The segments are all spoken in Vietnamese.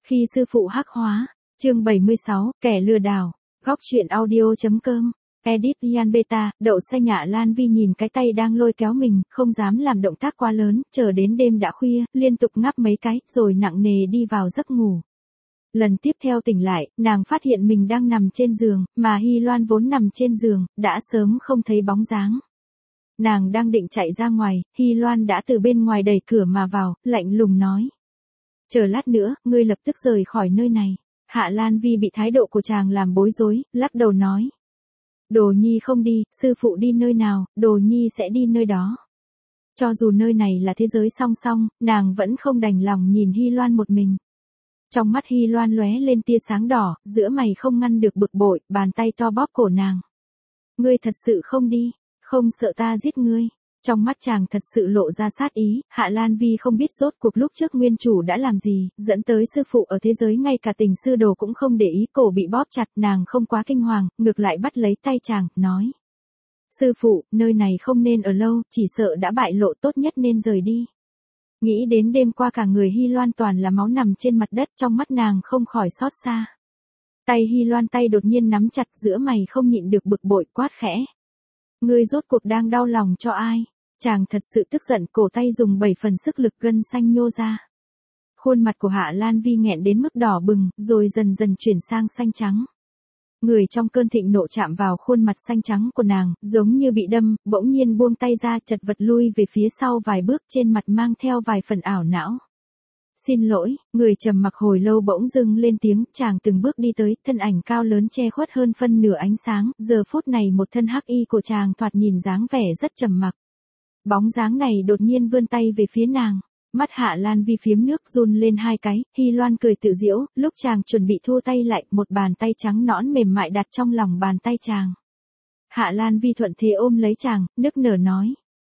Khi sư phụ hắc hóa, chương 76, kẻ lừa đảo, góc truyện audio.com, edit Yan Beta, đậu xe Hạ Lan Vi nhìn cái tay đang lôi kéo mình, không dám làm động tác quá lớn, chờ đến đêm đã khuya, liên tục ngáp mấy cái, rồi nặng nề đi vào giấc ngủ. Lần tiếp theo tỉnh lại, nàng phát hiện mình đang nằm trên giường, mà Hy Loan vốn nằm trên giường, đã sớm không thấy bóng dáng. Nàng đang định chạy ra ngoài, Hy Loan đã từ bên ngoài đẩy cửa mà vào, lạnh lùng nói. Chờ lát nữa, ngươi lập tức rời khỏi nơi này. Hạ Lan Vi bị thái độ của chàng làm bối rối, lắc đầu nói. Đồ nhi không đi, sư phụ đi nơi nào, đồ nhi sẽ đi nơi đó. Cho dù nơi này là thế giới song song, nàng vẫn không đành lòng nhìn Hy Loan một mình. Trong mắt Hy Loan lóe lên tia sáng đỏ, giữa mày không ngăn được bực bội, bàn tay to bóp cổ nàng. Ngươi thật sự không đi, không sợ ta giết ngươi. Trong mắt chàng thật sự lộ ra sát ý, Hạ Lan Vi không biết rốt cuộc lúc trước nguyên chủ đã làm gì, dẫn tới sư phụ ở thế giới ngay cả tình sư đồ cũng không để ý, cổ bị bóp chặt, nàng không quá kinh hoàng, ngược lại bắt lấy tay chàng, nói. Sư phụ, nơi này không nên ở lâu, chỉ sợ đã bại lộ, tốt nhất nên rời đi. Nghĩ đến đêm qua cả người Hy Loan toàn là máu nằm trên mặt đất, trong mắt nàng không khỏi xót xa. Tay Hy Loan tay đột nhiên nắm chặt, giữa mày không nhịn được bực bội, quát khẽ. Ngươi rốt cuộc đang đau lòng cho ai? Chàng thật sự tức giận, cổ tay dùng 7 phần sức lực, gân xanh nhô ra. Khuôn mặt của Hạ Lan Vi nghẹn đến mức đỏ bừng, rồi dần dần chuyển sang xanh trắng. Người trong cơn thịnh nộ chạm vào khuôn mặt xanh trắng của nàng, giống như bị đâm, bỗng nhiên buông tay ra, chật vật lui về phía sau vài bước, trên mặt mang theo vài phần ảo não. Xin lỗi, người trầm mặc hồi lâu bỗng dưng lên tiếng, chàng từng bước đi tới, thân ảnh cao lớn che khuất hơn phân nửa ánh sáng, giờ phút này một thân hắc y của chàng thoạt nhìn dáng vẻ rất trầm mặc. Bóng dáng này đột nhiên vươn tay về phía nàng, mắt Hạ Lan Vi phiếm nước run lên hai cái, Hy Loan cười tự giễu, lúc chàng chuẩn bị thua tay lại, một bàn tay trắng nõn mềm mại đặt trong lòng bàn tay chàng. Hạ Lan Vi thuận thế ôm lấy chàng, nức nở nói.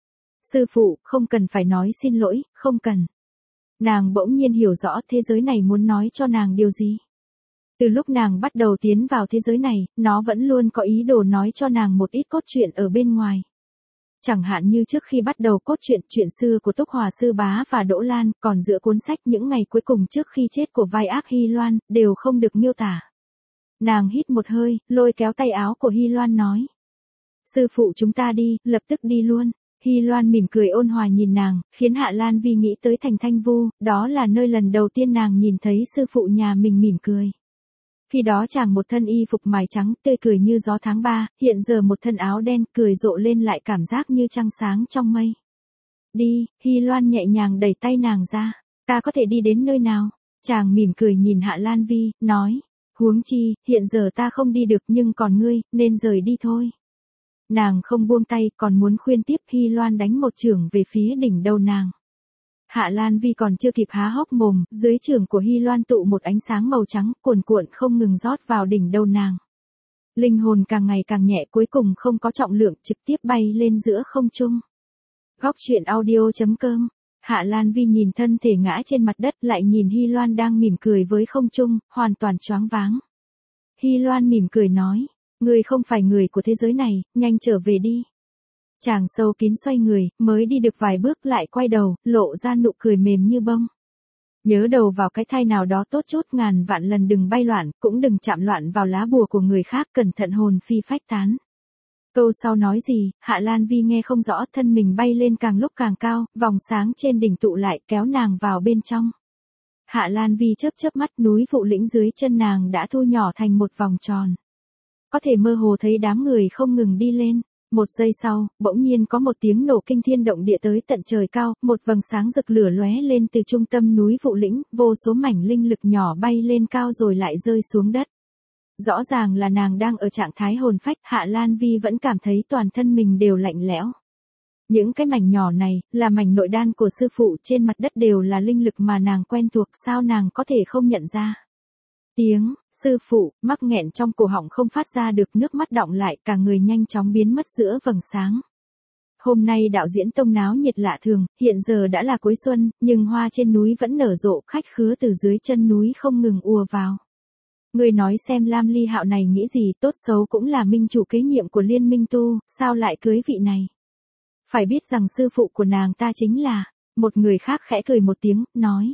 Sư phụ, không cần phải nói xin lỗi, không cần. Nàng bỗng nhiên hiểu rõ thế giới này muốn nói cho nàng điều gì. Từ lúc nàng bắt đầu tiến vào thế giới này, nó vẫn luôn có ý đồ nói cho nàng một ít cốt truyện ở bên ngoài. Chẳng hạn như trước khi bắt đầu cốt truyện, chuyện xưa của Túc Hòa Sư Bá và Đỗ Lan, còn giữa cuốn sách những ngày cuối cùng trước khi chết của vai ác Hy Loan, đều không được miêu tả. Nàng hít một hơi, lôi kéo tay áo của Hy Loan nói. Sư phụ chúng ta đi, lập tức đi luôn. Hy Loan mỉm cười ôn hòa nhìn nàng, khiến Hạ Lan Vi nghĩ tới Thành Thanh Vu, đó là nơi lần đầu tiên nàng nhìn thấy sư phụ nhà mình mỉm cười. Khi đó chàng một thân y phục mài trắng, tươi cười như gió tháng 3, hiện giờ một thân áo đen, cười rộ lên lại cảm giác như trăng sáng trong mây. Đi, Hy Loan nhẹ nhàng đẩy tay nàng ra, ta có thể đi đến nơi nào? Chàng mỉm cười nhìn Hạ Lan Vi, nói, huống chi, hiện giờ ta không đi được nhưng còn ngươi, nên rời đi thôi. Nàng không buông tay, còn muốn khuyên tiếp, Hy Loan đánh một chưởng về phía đỉnh đầu nàng. Hạ Lan Vi còn chưa kịp há hốc mồm, dưới chưởng của Hy Loan tụ một ánh sáng màu trắng, cuồn cuộn không ngừng rót vào đỉnh đầu nàng. Linh hồn càng ngày càng nhẹ, cuối cùng không có trọng lượng, trực tiếp bay lên giữa không trung. Góc truyện audio.com. Hạ Lan Vi nhìn thân thể ngã trên mặt đất, lại nhìn Hy Loan đang mỉm cười với không trung, hoàn toàn choáng váng. Hy Loan mỉm cười nói, ngươi không phải người của thế giới này, nhanh trở về đi. Chàng sâu kín xoay người, mới đi được vài bước lại quay đầu, lộ ra nụ cười mềm như bông. Nhớ đầu vào cái thai nào đó tốt chút, ngàn vạn lần đừng bay loạn, cũng đừng chạm loạn vào lá bùa của người khác, cẩn thận hồn phi phách tán. Câu sau nói gì, Hạ Lan Vi nghe không rõ, thân mình bay lên càng lúc càng cao, vòng sáng trên đỉnh tụ lại kéo nàng vào bên trong. Hạ Lan Vi chớp chớp mắt, núi Vụ Lĩnh dưới chân nàng đã thu nhỏ thành một vòng tròn. Có thể mơ hồ thấy đám người không ngừng đi lên. Một giây sau, bỗng nhiên có một tiếng nổ kinh thiên động địa tới tận trời cao, một vầng sáng rực lửa lóe lên từ trung tâm núi Vụ Lĩnh, vô số mảnh linh lực nhỏ bay lên cao rồi lại rơi xuống đất. Rõ ràng là nàng đang ở trạng thái hồn phách, Hạ Lan Vi vẫn cảm thấy toàn thân mình đều lạnh lẽo. Những cái mảnh nhỏ này, là mảnh nội đan của sư phụ, trên mặt đất đều là linh lực mà nàng quen thuộc, sao nàng có thể không nhận ra. Tiếng, sư phụ, mắc nghẹn trong cổ họng không phát ra được, nước mắt đọng lại, cả người nhanh chóng biến mất giữa vầng sáng. Hôm nay đạo diễn tông náo nhiệt lạ thường, hiện giờ đã là cuối xuân, nhưng hoa trên núi vẫn nở rộ, khách khứa từ dưới chân núi không ngừng ùa vào. Người nói xem Lam Ly Hạo này nghĩ gì, tốt xấu cũng là minh chủ kế nhiệm của Liên Minh Tu, sao lại cưới vị này? Phải biết rằng sư phụ của nàng ta chính là, một người khác khẽ cười một tiếng, nói.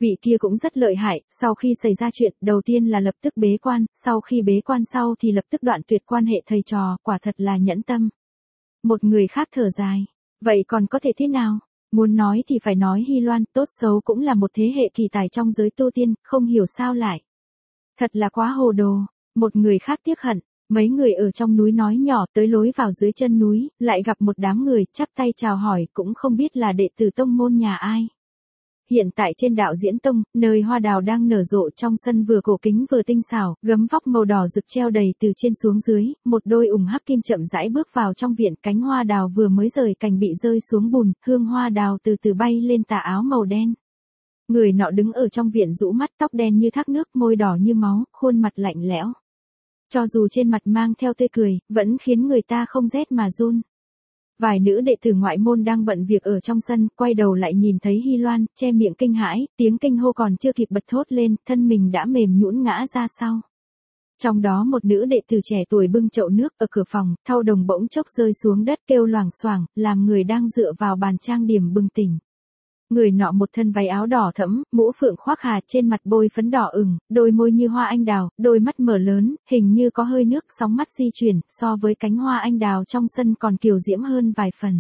Vị kia cũng rất lợi hại, sau khi xảy ra chuyện, đầu tiên là lập tức bế quan, sau khi bế quan sau thì lập tức đoạn tuyệt quan hệ thầy trò, quả thật là nhẫn tâm. Một người khác thở dài. Vậy còn có thể thế nào? Muốn nói thì phải nói Hy Loan, tốt xấu cũng là một thế hệ kỳ tài trong giới tu tiên, không hiểu sao lại. Thật là quá hồ đồ. Một người khác tiếc hận. Mấy người ở trong núi nói nhỏ tới lối vào dưới chân núi, lại gặp một đám người, chắp tay chào hỏi, cũng không biết là đệ tử tông môn nhà ai. Hiện tại trên đạo diễn tông, nơi hoa đào đang nở rộ trong sân vừa cổ kính vừa tinh xảo, gấm vóc màu đỏ rực treo đầy từ trên xuống dưới, một đôi ủng hắc kim chậm rãi bước vào trong viện, cánh hoa đào vừa mới rời cành bị rơi xuống bùn, hương hoa đào từ từ bay lên tà áo màu đen. Người nọ đứng ở trong viện rũ mắt, tóc đen như thác nước, môi đỏ như máu, khuôn mặt lạnh lẽo. Cho dù trên mặt mang theo tươi cười, vẫn khiến người ta không rét mà run. Vài nữ đệ tử ngoại môn đang bận việc ở trong sân, quay đầu lại nhìn thấy Hy Loan, che miệng kinh hãi, tiếng kinh hô còn chưa kịp bật thốt lên, thân mình đã mềm nhũn ngã ra sau. Trong đó một nữ đệ tử trẻ tuổi bưng chậu nước ở cửa phòng, thau đồng bỗng chốc rơi xuống đất kêu loảng xoảng, làm người đang dựa vào bàn trang điểm bừng tỉnh. Người nọ một thân váy áo đỏ thẫm, mũ phượng khoác hà, trên mặt bôi phấn đỏ ửng, đôi môi như hoa anh đào, đôi mắt mở lớn, hình như có hơi nước, sóng mắt di chuyển, so với cánh hoa anh đào trong sân còn kiều diễm hơn vài phần.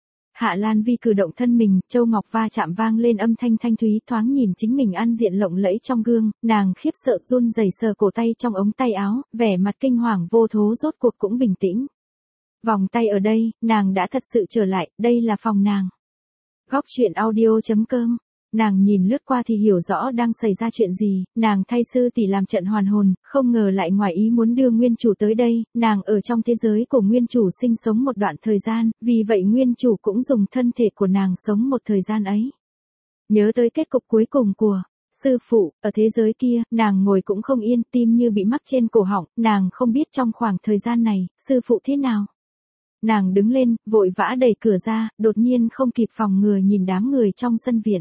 Hạ Lan Vi cử động thân mình, châu ngọc va chạm vang lên âm thanh thanh thúy, thoáng nhìn chính mình ăn diện lộng lẫy trong gương, nàng khiếp sợ run rẩy sờ cổ tay trong ống tay áo, vẻ mặt kinh hoàng vô thố rốt cuộc cũng bình tĩnh. Vòng tay ở đây, nàng đã thật sự trở lại, đây là phòng nàng. Góc truyện audio.com. Nàng nhìn lướt qua thì hiểu rõ đang xảy ra chuyện gì, nàng thay sư tỷ làm trận hoàn hồn, không ngờ lại ngoài ý muốn đưa nguyên chủ tới đây, nàng ở trong thế giới của nguyên chủ sinh sống một đoạn thời gian, vì vậy nguyên chủ cũng dùng thân thể của nàng sống một thời gian ấy. Nhớ tới kết cục cuối cùng của sư phụ, ở thế giới kia, nàng ngồi cũng không yên, tim như bị mắc trên cổ họng, nàng không biết trong khoảng thời gian này, sư phụ thế nào. Nàng đứng lên, vội vã đẩy cửa ra, đột nhiên không kịp phòng ngừa nhìn đám người trong sân viện.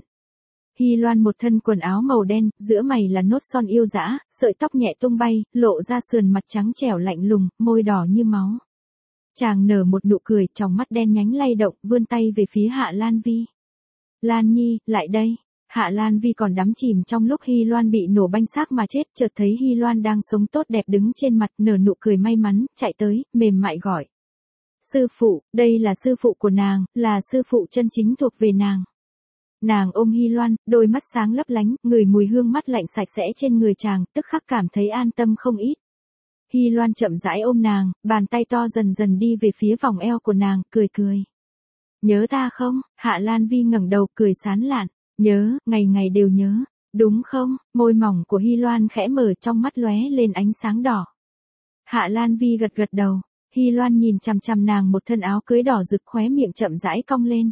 Hy Loan một thân quần áo màu đen, giữa mày là nốt son yêu dã, sợi tóc nhẹ tung bay, lộ ra sườn mặt trắng trẻo lạnh lùng, môi đỏ như máu. Chàng nở một nụ cười, tròng mắt đen nhánh lay động, vươn tay về phía Hạ Lan Vi. Lan Nhi, lại đây. Hạ Lan Vi còn đắm chìm trong lúc Hy Loan bị nổ banh xác mà chết, chợt thấy Hy Loan đang sống tốt đẹp đứng trên mặt, nở nụ cười may mắn, chạy tới, mềm mại gọi. Sư phụ, đây là sư phụ của nàng, là sư phụ chân chính thuộc về nàng. Nàng ôm Hy Loan, đôi mắt sáng lấp lánh, ngửi mùi hương mắt lạnh sạch sẽ trên người chàng, tức khắc cảm thấy an tâm không ít. Hy Loan chậm rãi ôm nàng, bàn tay to dần dần đi về phía vòng eo của nàng, cười cười. Nhớ ta không? Hạ Lan Vi ngẩng đầu cười sán lạn. Nhớ, ngày ngày đều nhớ. Đúng không? Môi mỏng của Hy Loan khẽ mở, trong mắt lóe lên ánh sáng đỏ. Hạ Lan Vi gật gật đầu. Hy Loan nhìn chằm chằm nàng một thân áo cưới đỏ rực, khóe miệng chậm rãi cong lên.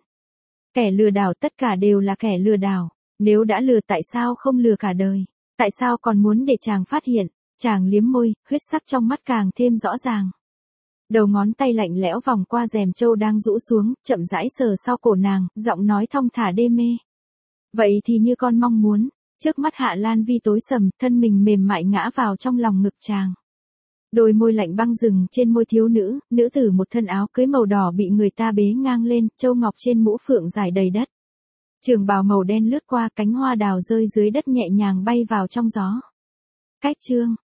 Kẻ lừa đảo tất cả đều là kẻ lừa đảo. Nếu đã lừa tại sao không lừa cả đời? Tại sao còn muốn để chàng phát hiện? Chàng liếm môi, huyết sắc trong mắt càng thêm rõ ràng. Đầu ngón tay lạnh lẽo vòng qua rèm châu đang rũ xuống, chậm rãi sờ sau cổ nàng, giọng nói thong thả đê mê. Vậy thì như con mong muốn. Trước mắt Hạ Lan Vi tối sầm, thân mình mềm mại ngã vào trong lòng ngực chàng. Đôi môi lạnh băng rừng trên môi thiếu nữ, nữ tử một thân áo cưới màu đỏ bị người ta bế ngang lên, châu ngọc trên mũ phượng dài đầy đất. Trường bào màu đen lướt qua, cánh hoa đào rơi dưới đất nhẹ nhàng bay vào trong gió. Cách chương